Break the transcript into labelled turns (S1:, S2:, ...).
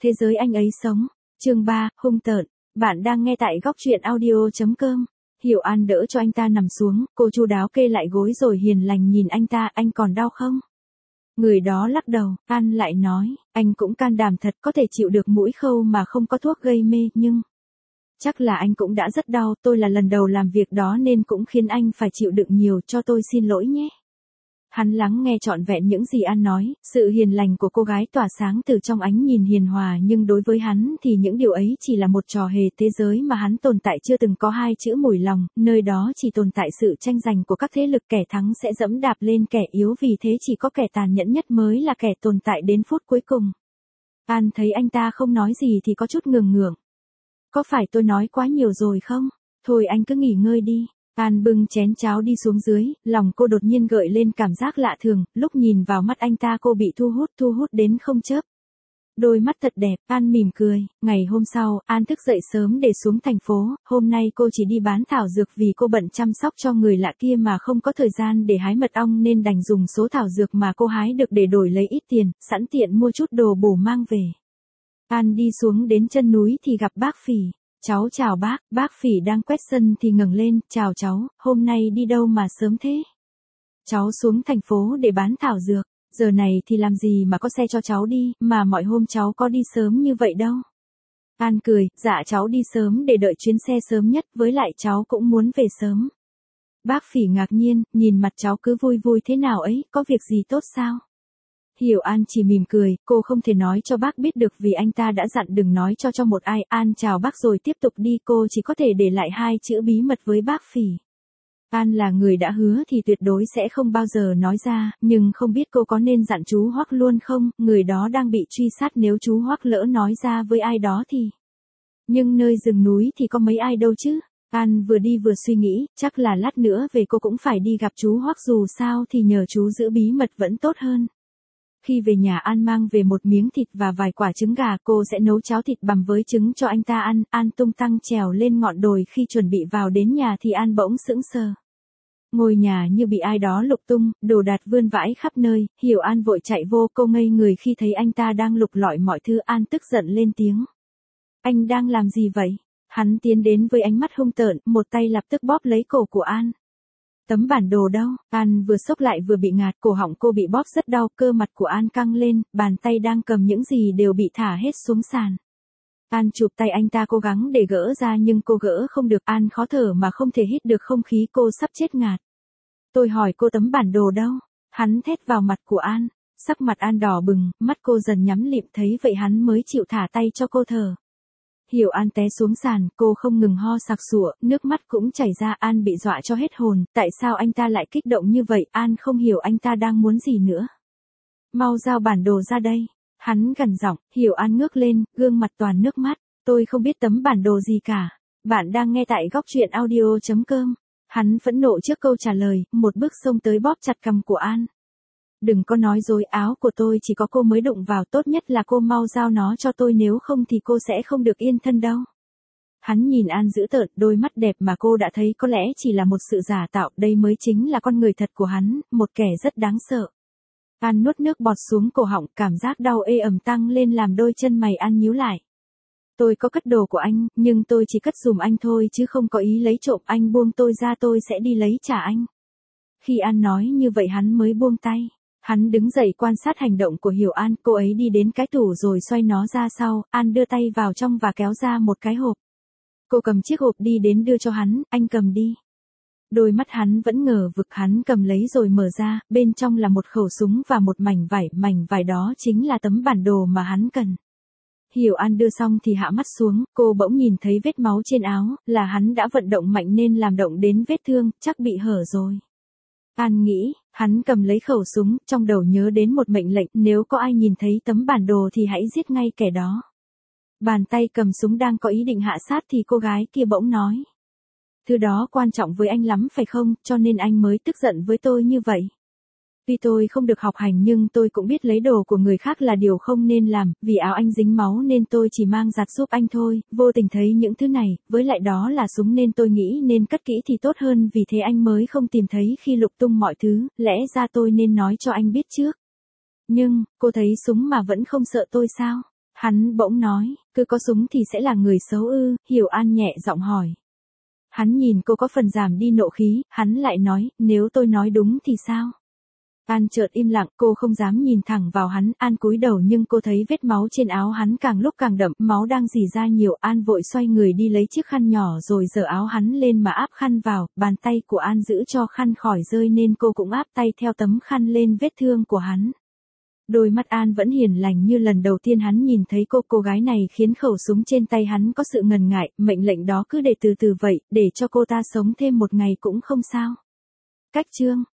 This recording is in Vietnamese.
S1: thế giới anh ấy sống. Chương 3, hung tợn. Bạn đang nghe tại góc truyện audio.com. Hiểu An đỡ cho anh ta nằm xuống, cô chu đáo kê lại gối rồi hiền lành nhìn anh ta, anh còn đau không? Người đó lắc đầu, An lại nói, anh cũng can đảm thật, có thể chịu được mũi khâu mà không có thuốc gây mê, nhưng chắc là anh cũng đã rất đau, tôi là lần đầu làm việc đó nên cũng khiến anh phải chịu đựng nhiều, cho tôi xin lỗi nhé. Hắn lắng nghe trọn vẹn những gì An nói, sự hiền lành của cô gái tỏa sáng từ trong ánh nhìn hiền hòa, nhưng đối với hắn thì những điều ấy chỉ là một trò hề. Thế giới mà hắn tồn tại chưa từng có hai chữ mùi lòng, nơi đó chỉ tồn tại sự tranh giành của các thế lực, kẻ thắng sẽ dẫm đạp lên kẻ yếu, vì thế chỉ có kẻ tàn nhẫn nhất mới là kẻ tồn tại đến phút cuối cùng. An thấy anh ta không nói gì thì có chút ngượng ngượng. Có phải tôi nói quá nhiều rồi không? Thôi anh cứ nghỉ ngơi đi. An bưng chén cháo đi xuống dưới, lòng cô đột nhiên gợi lên cảm giác lạ thường, lúc nhìn vào mắt anh ta cô bị thu hút đến không chớp. Đôi mắt thật đẹp, An mỉm cười. Ngày hôm sau, An thức dậy sớm để xuống thành phố, hôm nay cô chỉ đi bán thảo dược vì cô bận chăm sóc cho người lạ kia mà không có thời gian để hái mật ong nên đành dùng số thảo dược mà cô hái được để đổi lấy ít tiền, sẵn tiện mua chút đồ bổ mang về. An đi xuống đến chân núi thì gặp bác Phỉ. Cháu chào bác Phỉ đang quét sân thì ngẩng lên, chào cháu, hôm nay đi đâu mà sớm thế? Cháu xuống thành phố để bán thảo dược, giờ này thì làm gì mà có xe cho cháu đi, mà mọi hôm cháu có đi sớm như vậy đâu. An cười, dạ cháu đi sớm để đợi chuyến xe sớm nhất, với lại cháu cũng muốn về sớm. Bác Phỉ ngạc nhiên, nhìn mặt cháu cứ vui vui thế nào ấy, có việc gì tốt sao? Hiểu An chỉ mỉm cười, cô không thể nói cho bác biết được vì anh ta đã dặn đừng nói cho một ai. An chào bác rồi tiếp tục đi, cô chỉ có thể để lại hai chữ bí mật với bác Phỉ. An là người đã hứa thì tuyệt đối sẽ không bao giờ nói ra, nhưng không biết cô có nên dặn chú Hoắc luôn không, người đó đang bị truy sát, nếu chú Hoắc lỡ nói ra với ai đó thì... Nhưng nơi rừng núi thì có mấy ai đâu chứ. An vừa đi vừa suy nghĩ, chắc là lát nữa về cô cũng phải đi gặp chú Hoắc, dù sao thì nhờ chú giữ bí mật vẫn tốt hơn. Khi về nhà An mang về một miếng thịt và vài quả trứng gà, cô sẽ nấu cháo thịt bằm với trứng cho anh ta ăn. An tung tăng trèo lên ngọn đồi, khi chuẩn bị vào đến nhà thì An bỗng sững sờ. Ngôi nhà như bị ai đó lục tung, đồ đạc vươn vãi khắp nơi, Hiểu An vội chạy vô, cô ngây người khi thấy anh ta đang lục lọi mọi thứ. An tức giận lên tiếng. Anh đang làm gì vậy? Hắn tiến đến với ánh mắt hung tợn, một tay lập tức bóp lấy cổ của An. Tấm bản đồ đâu? An vừa sốc lại vừa bị ngạt, cổ họng cô bị bóp rất đau, cơ mặt của An căng lên, bàn tay đang cầm những gì đều bị thả hết xuống sàn. An chụp tay anh ta cố gắng để gỡ ra nhưng cô gỡ không được. An khó thở mà không thể hít được không khí, cô sắp chết ngạt. Tôi hỏi cô tấm bản đồ đâu? Hắn thét vào mặt của An. Sắc mặt An đỏ bừng, mắt cô dần nhắm lịm, thấy vậy hắn mới chịu thả tay cho cô thở. Hiểu An té xuống sàn, cô không ngừng ho sặc sụa, nước mắt cũng chảy ra. An bị dọa cho hết hồn, tại sao anh ta lại kích động như vậy? An không hiểu anh ta đang muốn gì nữa. Mau giao bản đồ ra đây. Hắn gằn giọng. Hiểu An ngước lên, gương mặt toàn nước mắt. Tôi không biết tấm bản đồ gì cả. Bạn đang nghe tại góc truyện audio.com. Hắn phẫn nộ trước câu trả lời, một bước xông tới bóp chặt cằm của An. Đừng có nói dối, áo của tôi chỉ có cô mới đụng vào, tốt nhất là cô mau giao nó cho tôi, nếu không thì cô sẽ không được yên thân đâu. Hắn nhìn An dữ tợn, đôi mắt đẹp mà cô đã thấy có lẽ chỉ là một sự giả tạo, đây mới chính là con người thật của hắn, một kẻ rất đáng sợ. An nuốt nước bọt xuống cổ họng, cảm giác đau ê ẩm tăng lên làm đôi chân mày An nhíu lại. Tôi có cất đồ của anh, nhưng tôi chỉ cất giùm anh thôi chứ không có ý lấy trộm, anh buông tôi ra tôi sẽ đi lấy trả anh. Khi An nói như vậy hắn mới buông tay. Hắn đứng dậy quan sát hành động của Hiểu An, cô ấy đi đến cái tủ rồi xoay nó ra sau, An đưa tay vào trong và kéo ra một cái hộp. Cô cầm chiếc hộp đi đến đưa cho hắn, anh cầm đi. Đôi mắt hắn vẫn ngờ vực, hắn cầm lấy rồi mở ra, bên trong là một khẩu súng và một mảnh vải đó chính là tấm bản đồ mà hắn cần. Hiểu An đưa xong thì hạ mắt xuống, cô bỗng nhìn thấy vết máu trên áo, là hắn đã vận động mạnh nên làm động đến vết thương, chắc bị hở rồi. An nghĩ, hắn cầm lấy khẩu súng, trong đầu nhớ đến một mệnh lệnh, nếu có ai nhìn thấy tấm bản đồ thì hãy giết ngay kẻ đó. Bàn tay cầm súng đang có ý định hạ sát thì cô gái kia bỗng nói. Thứ đó quan trọng với anh lắm phải không, cho nên anh mới tức giận với tôi như vậy. Tuy tôi không được học hành nhưng tôi cũng biết lấy đồ của người khác là điều không nên làm, vì áo anh dính máu nên tôi chỉ mang giặt giúp anh thôi, vô tình thấy những thứ này, với lại đó là súng nên tôi nghĩ nên cất kỹ thì tốt hơn, vì thế anh mới không tìm thấy khi lục tung mọi thứ, lẽ ra tôi nên nói cho anh biết trước. Nhưng, cô thấy súng mà vẫn không sợ tôi sao? Hắn bỗng nói, cứ có súng thì sẽ là người xấu ư, Hiểu An nhẹ giọng hỏi. Hắn nhìn cô có phần giảm đi nộ khí, hắn lại nói, nếu tôi nói đúng thì sao? An chợt im lặng, cô không dám nhìn thẳng vào hắn, An cúi đầu nhưng cô thấy vết máu trên áo hắn càng lúc càng đậm, máu đang rỉ ra nhiều, An vội xoay người đi lấy chiếc khăn nhỏ rồi giở áo hắn lên mà áp khăn vào, bàn tay của An giữ cho khăn khỏi rơi nên cô cũng áp tay theo tấm khăn lên vết thương của hắn. Đôi mắt An vẫn hiền lành như lần đầu tiên hắn nhìn thấy cô gái này khiến khẩu súng trên tay hắn có sự ngần ngại, mệnh lệnh đó cứ để từ từ vậy, để cho cô ta sống thêm một ngày cũng không sao. Cách chương